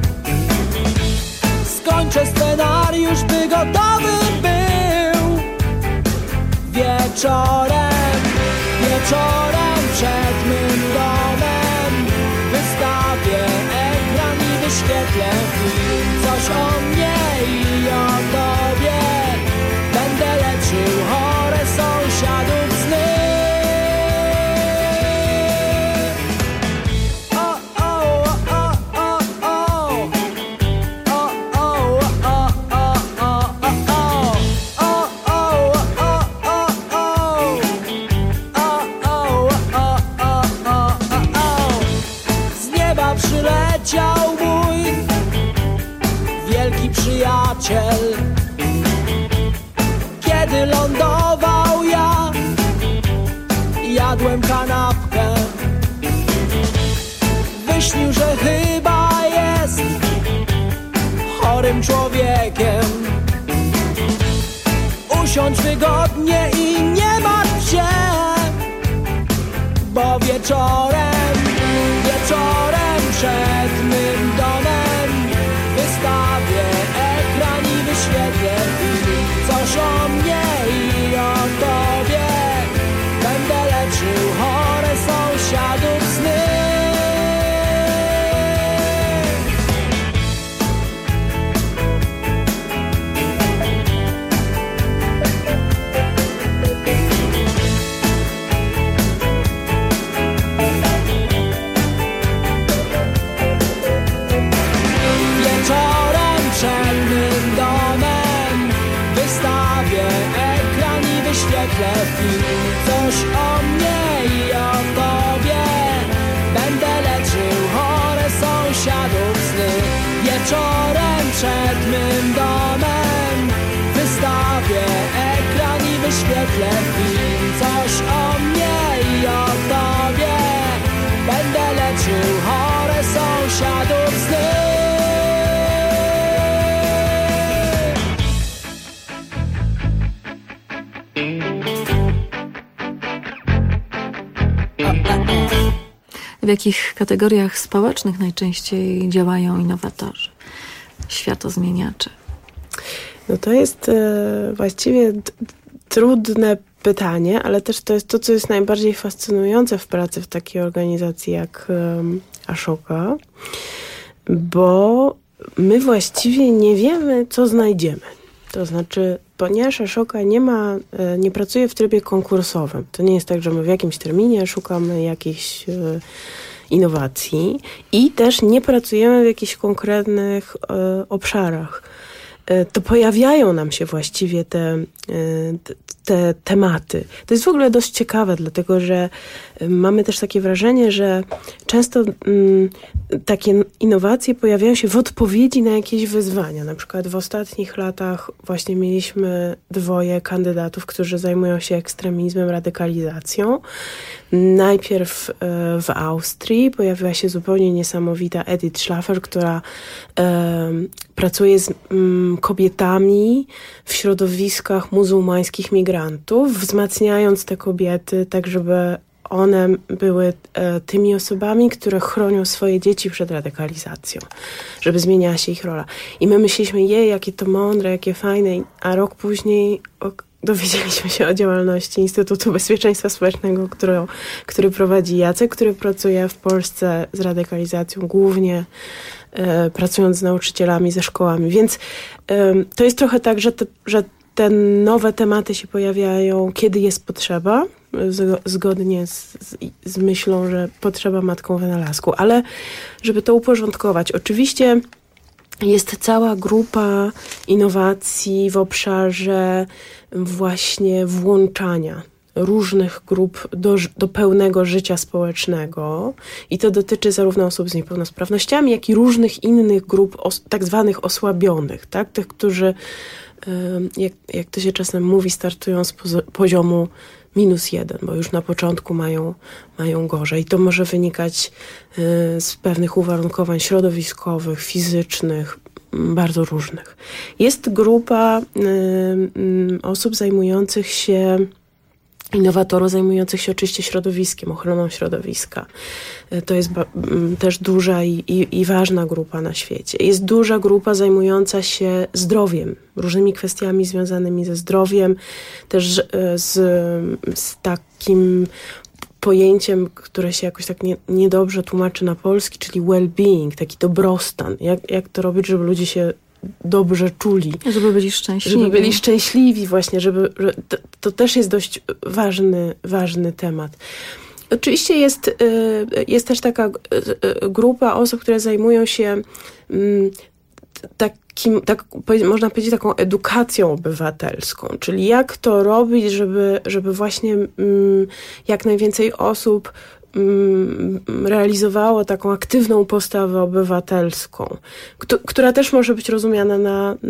Skończę scenariusz, by gotowy był. Wieczorem przed mym domem wystawię ekran i wyświetlę film. Coś o mnie i o tobie, będę leczył chore sąsiadów sny. Przyleciał mój wielki przyjaciel. Kiedy lądował ja, jadłem kanapkę. Wyśnił, że chyba jest chorym człowiekiem. Usiądź wygodnie i nie martw się, bo wieczorem przed mym domem wystawię ekran i wyświetlę film. Coś o mnie i o tobie, będę leczył chore sąsiadów sny. Coś o mnie i o tobie, będę leczył chore sąsiadów sny. Wieczorem przed mym domem wystawię ekran i wyświetlę film. Coś o mnie i o tobie, będę leczył chore sąsiadów sny. W jakich kategoriach społecznych najczęściej działają innowatorzy, światozmieniacze? No to jest właściwie trudne pytanie, ale też to jest to, co jest najbardziej fascynujące w pracy w takiej organizacji jak Ashoka, bo my właściwie nie wiemy, co znajdziemy. To znaczy, ponieważ Ashoka nie pracuje w trybie konkursowym. To nie jest tak, że my w jakimś terminie szukamy jakichś innowacji i też nie pracujemy w jakichś konkretnych obszarach. To pojawiają nam się właściwie te tematy. To jest w ogóle dość ciekawe, dlatego że mamy też takie wrażenie, że często takie innowacje pojawiają się w odpowiedzi na jakieś wyzwania. Na przykład w ostatnich latach właśnie mieliśmy 2 kandydatów, którzy zajmują się ekstremizmem, radykalizacją. Najpierw w Austrii pojawiła się zupełnie niesamowita Edith Schlaffer, która pracuje z kobietami w środowiskach muzułmańskich migrantów, wzmacniając te kobiety tak, żeby one były tymi osobami, które chronią swoje dzieci przed radykalizacją, żeby zmieniała się ich rola. I my myśleliśmy, jakie to mądre, jakie fajne, a rok później dowiedzieliśmy się o działalności Instytutu Bezpieczeństwa Społecznego, który prowadzi Jacek, który pracuje w Polsce z radykalizacją, głównie pracując z nauczycielami, ze szkołami. Więc to jest trochę tak, że te nowe tematy się pojawiają, kiedy jest potrzeba, zgodnie z myślą, że potrzeba matką wynalazku. Ale żeby to uporządkować, oczywiście jest cała grupa innowacji w obszarze właśnie włączania różnych grup do pełnego życia społecznego i to dotyczy zarówno osób z niepełnosprawnościami, jak i różnych innych grup tak zwanych osłabionych, tak? Tych, którzy, jak to się czasem mówi, startują z poziomu -1, bo już na początku mają gorzej. To może wynikać z pewnych uwarunkowań środowiskowych, fizycznych, bardzo różnych. Jest grupa osób zajmujących się, innowatorów zajmujących się oczywiście środowiskiem, ochroną środowiska. To jest też duża i ważna grupa na świecie. Jest duża grupa zajmująca się zdrowiem, różnymi kwestiami związanymi ze zdrowiem, też z takim pojęciem, które się jakoś tak niedobrze tłumaczy na polski, czyli well-being, taki dobrostan. Jak to robić, żeby ludzie się dobrze czuli. Żeby byli szczęśliwi. Żeby byli szczęśliwi właśnie, to też jest dość ważny temat. Oczywiście jest też taka grupa osób, które zajmują się można powiedzieć, taką edukacją obywatelską, czyli jak to robić, żeby właśnie jak najwięcej osób realizowało taką aktywną postawę obywatelską, która też może być rozumiana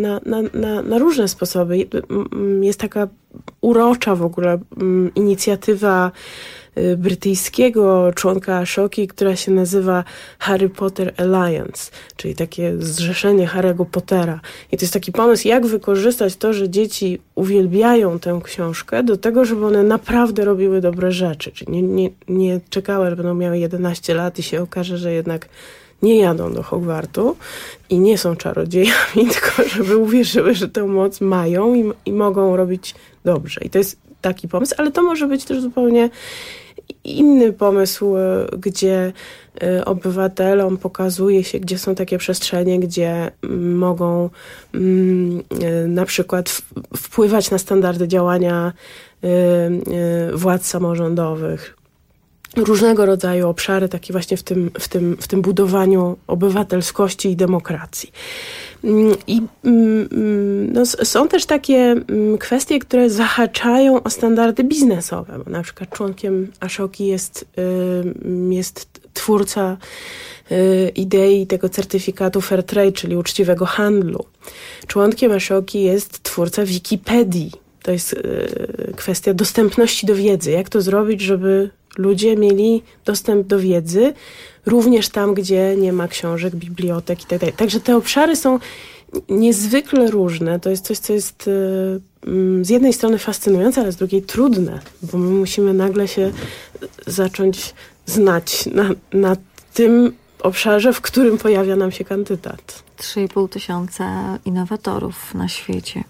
na różne sposoby. Jest taka urocza w ogóle inicjatywa brytyjskiego członka Ashoki, która się nazywa Harry Potter Alliance, czyli takie zrzeszenie Harry'ego Pottera. I to jest taki pomysł, jak wykorzystać to, że dzieci uwielbiają tę książkę do tego, żeby one naprawdę robiły dobre rzeczy. Czyli nie czekały, że będą miały 11 lat i się okaże, że jednak nie jadą do Hogwartu i nie są czarodziejami, tylko żeby uwierzyły, że tę moc mają i mogą robić dobrze. I to jest taki pomysł, ale to może być też zupełnie inny pomysł, gdzie obywatelom pokazuje się, gdzie są takie przestrzenie, gdzie mogą na przykład wpływać na standardy działania władz samorządowych. Różnego rodzaju obszary, takie właśnie w tym budowaniu obywatelskości i demokracji. I są też takie kwestie, które zahaczają o standardy biznesowe. Bo na przykład członkiem Ashoki jest twórca idei tego certyfikatu Fair Trade, czyli uczciwego handlu. Członkiem Ashoki jest twórca Wikipedii. To jest kwestia dostępności do wiedzy. Jak to zrobić, żeby ludzie mieli dostęp do wiedzy, również tam, gdzie nie ma książek, bibliotek itd. Także te obszary są niezwykle różne. To jest coś, co jest z jednej strony fascynujące, ale z drugiej trudne, bo my musimy nagle się zacząć znać na tym obszarze, w którym pojawia nam się kandydat. 3,5 tysiąca innowatorów na świecie.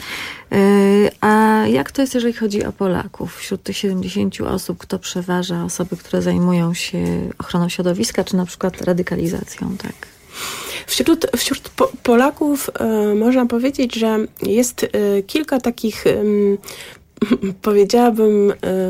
A jak to jest, jeżeli chodzi o Polaków? Wśród tych 70 osób, kto przeważa? Osoby, które zajmują się ochroną środowiska, czy na przykład radykalizacją, tak? Wśród Polaków można powiedzieć, że jest kilka takich, powiedziałabym,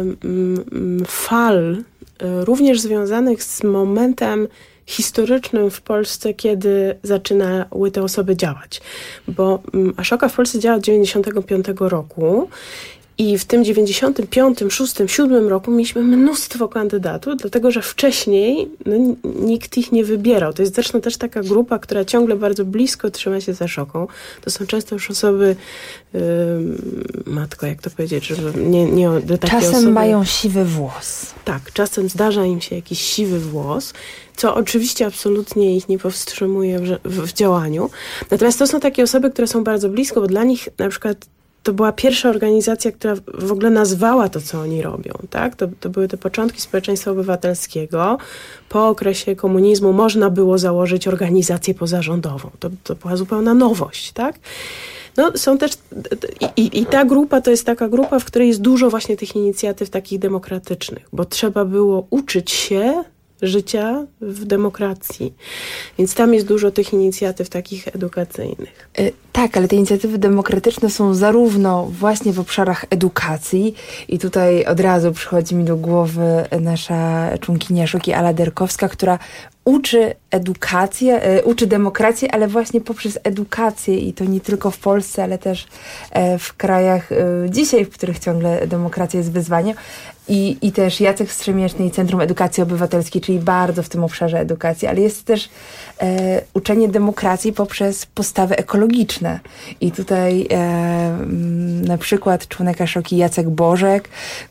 fal, również związanych z momentem historycznym w Polsce, kiedy zaczynały te osoby działać. Bo Ashoka w Polsce działa od 1995 roku i w tym 95, 6, 7 roku mieliśmy mnóstwo kandydatów, dlatego że wcześniej nikt ich nie wybierał. To jest zresztą też taka grupa, która ciągle bardzo blisko trzyma się za Ashoką. To są często już osoby, matko, jak to powiedzieć, żeby nie takie czasem osoby mają siwy włos. Tak, czasem zdarza im się jakiś siwy włos, co oczywiście absolutnie ich nie powstrzymuje w działaniu. Natomiast to są takie osoby, które są bardzo blisko, bo dla nich na przykład to była pierwsza organizacja, która w ogóle nazwała to, co oni robią, tak? To były te początki społeczeństwa obywatelskiego. Po okresie komunizmu można było założyć organizację pozarządową. To była zupełna nowość, tak? No, są też, i ta grupa to jest taka grupa, w której jest dużo właśnie tych inicjatyw takich demokratycznych, bo trzeba było uczyć się życia w demokracji. Więc tam jest dużo tych inicjatyw takich edukacyjnych. Tak, ale te inicjatywy demokratyczne są zarówno właśnie w obszarach edukacji i tutaj od razu przychodzi mi do głowy nasza członkini Ashoki Ala Derkowska, która uczy demokrację, ale właśnie poprzez edukację i to nie tylko w Polsce, ale też w krajach dzisiaj, w których ciągle demokracja jest wyzwaniem. I też Jacek Strzemieczny i Centrum Edukacji Obywatelskiej, czyli bardzo w tym obszarze edukacji, ale jest też uczenie demokracji poprzez postawy ekologiczne. I tutaj na przykład członek Ashoki Jacek Bożek,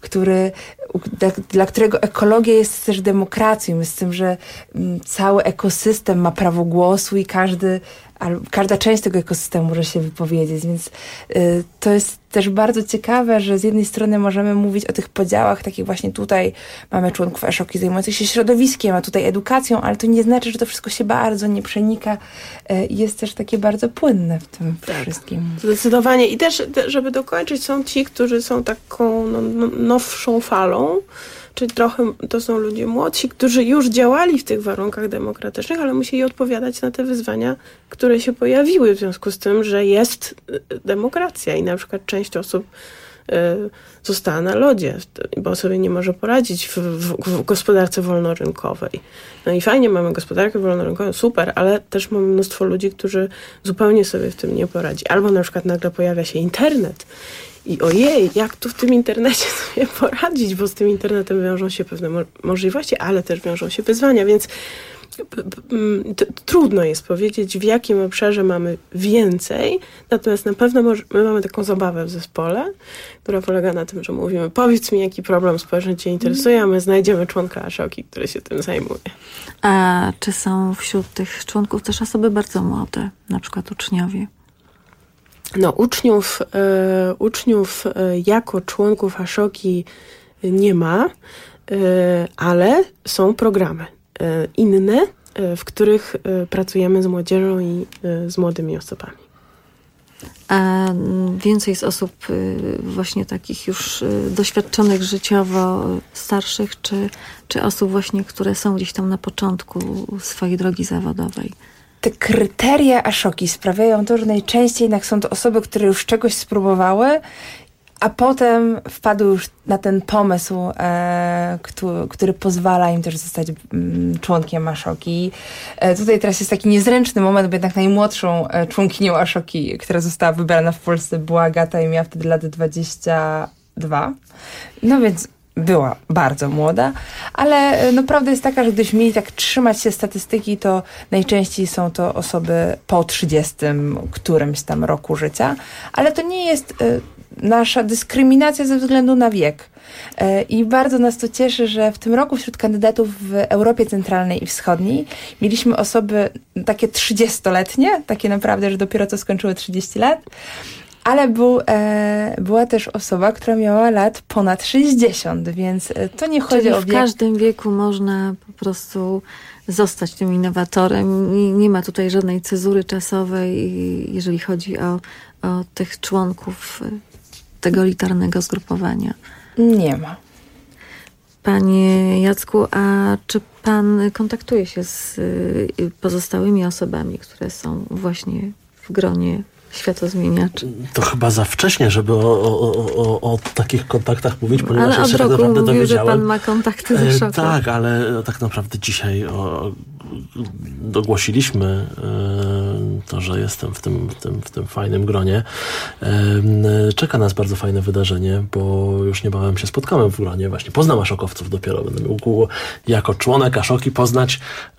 dla którego ekologia jest też demokracją, jest tym, że cały ekosystem ma prawo głosu i każda część tego ekosystemu może się wypowiedzieć, więc to jest też bardzo ciekawe, że z jednej strony możemy mówić o tych podziałach, takich właśnie tutaj mamy członków Ashoki zajmujących się środowiskiem, a tutaj edukacją, ale to nie znaczy, że to wszystko się bardzo nie przenika. Jest też takie bardzo płynne w tym wszystkim. Zdecydowanie. I też, żeby dokończyć, są ci, którzy są taką nowszą falą, czyli trochę to są ludzie młodsi, którzy już działali w tych warunkach demokratycznych, ale musieli odpowiadać na te wyzwania, które się pojawiły w związku z tym, że jest demokracja i na przykład część osób została na lodzie, bo sobie nie może poradzić w gospodarce wolnorynkowej. No i fajnie, mamy gospodarkę wolnorynkową, super, ale też mamy mnóstwo ludzi, którzy zupełnie sobie w tym nie poradzi. Albo na przykład nagle pojawia się internet i ojej, jak tu w tym internecie sobie poradzić, bo z tym internetem wiążą się pewne możliwości, ale też wiążą się wyzwania, więc trudno jest powiedzieć, w jakim obszarze mamy więcej, natomiast na pewno my mamy taką zabawę w zespole, która polega na tym, że mówimy, powiedz mi, jaki problem społeczny cię interesuje, a my znajdziemy członka Ashoki, który się tym zajmuje. A czy są wśród tych członków też osoby bardzo młode, na przykład uczniowie? No, uczniów jako członków Ashoki nie ma, ale są programy inne, w których pracujemy z młodzieżą i z młodymi osobami. A więcej jest osób właśnie takich już doświadczonych życiowo, starszych, czy osób właśnie, które są gdzieś tam na początku swojej drogi zawodowej? Te kryteria Ashoki sprawiają to, że najczęściej jednak są to osoby, które już czegoś spróbowały, a potem wpadły już na ten pomysł, który pozwala im też zostać członkiem Ashoki. Tutaj teraz jest taki niezręczny moment, bo jednak najmłodszą członkinią Ashoki, która została wybrana w Polsce, była Agata i miała wtedy lat 22. No więc była bardzo młoda, ale no prawda jest taka, że gdybyśmy mieli tak trzymać się statystyki, to najczęściej są to osoby po 30 którymś tam roku życia, ale to nie jest nasza dyskryminacja ze względu na wiek. I bardzo nas to cieszy, że w tym roku wśród kandydatów w Europie Centralnej i Wschodniej mieliśmy osoby takie 30-letnie, takie naprawdę, że dopiero co skończyły 30 lat, ale była też osoba, która miała lat ponad 60, więc to nie chodzi o wiek. W każdym wieku można po prostu zostać tym innowatorem. Nie ma tutaj żadnej cezury czasowej, jeżeli chodzi o tych członków tego elitarnego zgrupowania. Nie ma. Panie Jacku, a czy pan kontaktuje się z pozostałymi osobami, które są właśnie w gronie światozmieniaczy? To chyba za wcześnie, żeby o takich kontaktach mówić, ponieważ ale ja się tak naprawdę mówił, dowiedziałem. że pan ma kontakty ze Ashoką. Tak, ale tak naprawdę dzisiaj ogłosiliśmy to, że jestem w tym fajnym gronie. Czeka nas bardzo fajne wydarzenie, bo już niebawem się spotkamy w gronie. Właśnie poznam Ashokowców dopiero. Będę mógł jako członek Ashoki poznać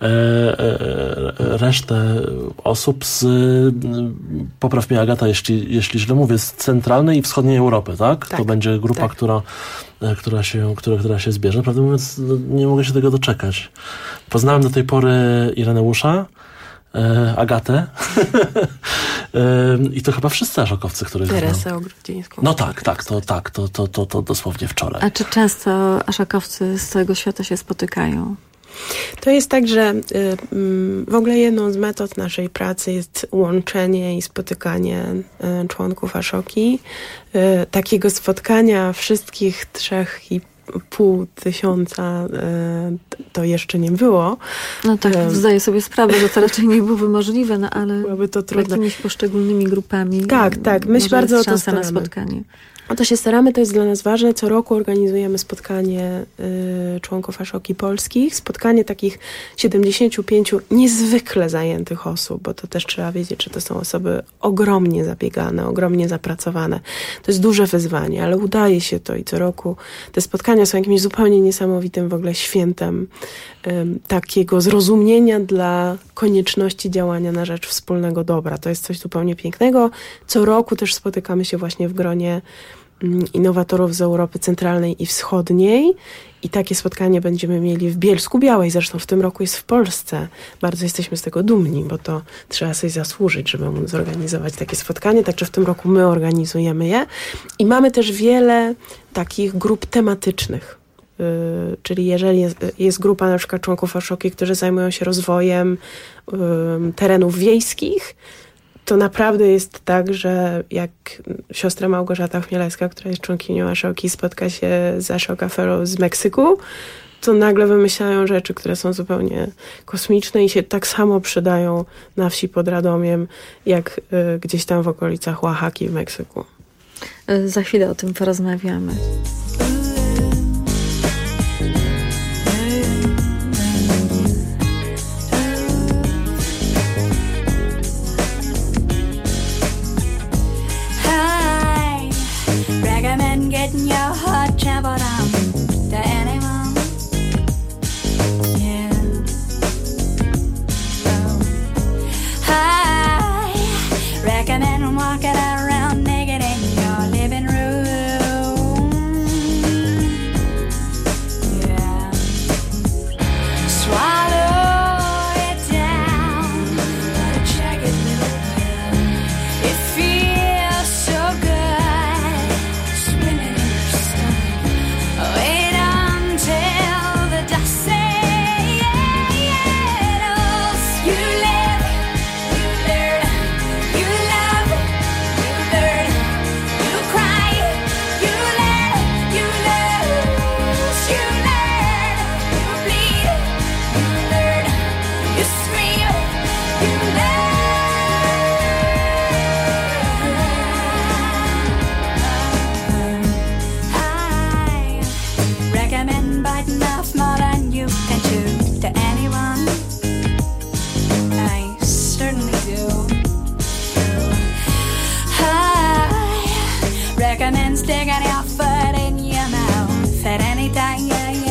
resztę osób z, popraw mnie Agata, jeśli źle mówię, z centralnej i wschodniej Europy, tak? To będzie grupa, która się zbierze. Prawdę mówiąc, nie mogę się tego doczekać. Poznałem do tej pory Ireneusza, Agatę I to chyba wszyscy aszokowcy, których znam. Teresę Ogrodzińską. No to dosłownie wczoraj. A czy często aszokowcy z całego świata się spotykają? To jest tak, że w ogóle jedną z metod naszej pracy jest łączenie i spotykanie członków Ashoki. Takiego spotkania wszystkich 3,5 tysiąca to jeszcze nie było. No tak, zdaję sobie sprawę, że to raczej nie byłoby możliwe, no ale byłoby to trudne. Jakimiś poszczególnymi grupami. Tak, my się bardzo o to na staramy. spotkanie. O to się staramy, to jest dla nas ważne. Co roku organizujemy spotkanie członków Ashoki polskich. Spotkanie takich 75 niezwykle zajętych osób, bo to też trzeba wiedzieć, że to są osoby ogromnie zabiegane, ogromnie zapracowane. To jest duże wyzwanie, ale udaje się to i co roku te spotkania są jakimś zupełnie niesamowitym w ogóle świętem takiego zrozumienia dla konieczności działania na rzecz wspólnego dobra. To jest coś zupełnie pięknego. Co roku też spotykamy się właśnie w gronie innowatorów z Europy Centralnej i Wschodniej i takie spotkanie będziemy mieli w Bielsku Białej. Zresztą w tym roku jest w Polsce. Bardzo jesteśmy z tego dumni, bo to trzeba sobie zasłużyć, żeby móc zorganizować takie spotkanie. Także w tym roku my organizujemy je i mamy też wiele takich grup tematycznych. Czyli jeżeli jest grupa na przykład członków Ashoki, którzy zajmują się rozwojem terenów wiejskich, to naprawdę jest tak, że jak siostra Małgorzata Chmielewska, która jest członkinią Ashoki, spotka się z Ashoka Fellow z Meksyku, to nagle wymyślają rzeczy, które są zupełnie kosmiczne i się tak samo przydają na wsi pod Radomiem, jak gdzieś tam w okolicach Oaxaki w Meksyku. Za chwilę o tym porozmawiamy. Getting your heart trampled on to anyone. Yeah. Oh. I recommend walking around naked in your living room. Yeah. Swallow it down, check it little pill. It feels so good. Wait until the dust settles. You live, you learn, you love, you learn, you cry, you learn, you lose, you learn, you bleed, you learn, you scream, you learn. Recommend biting off more than you can chew to anyone. I certainly do. I recommend sticking your foot in your mouth at any time.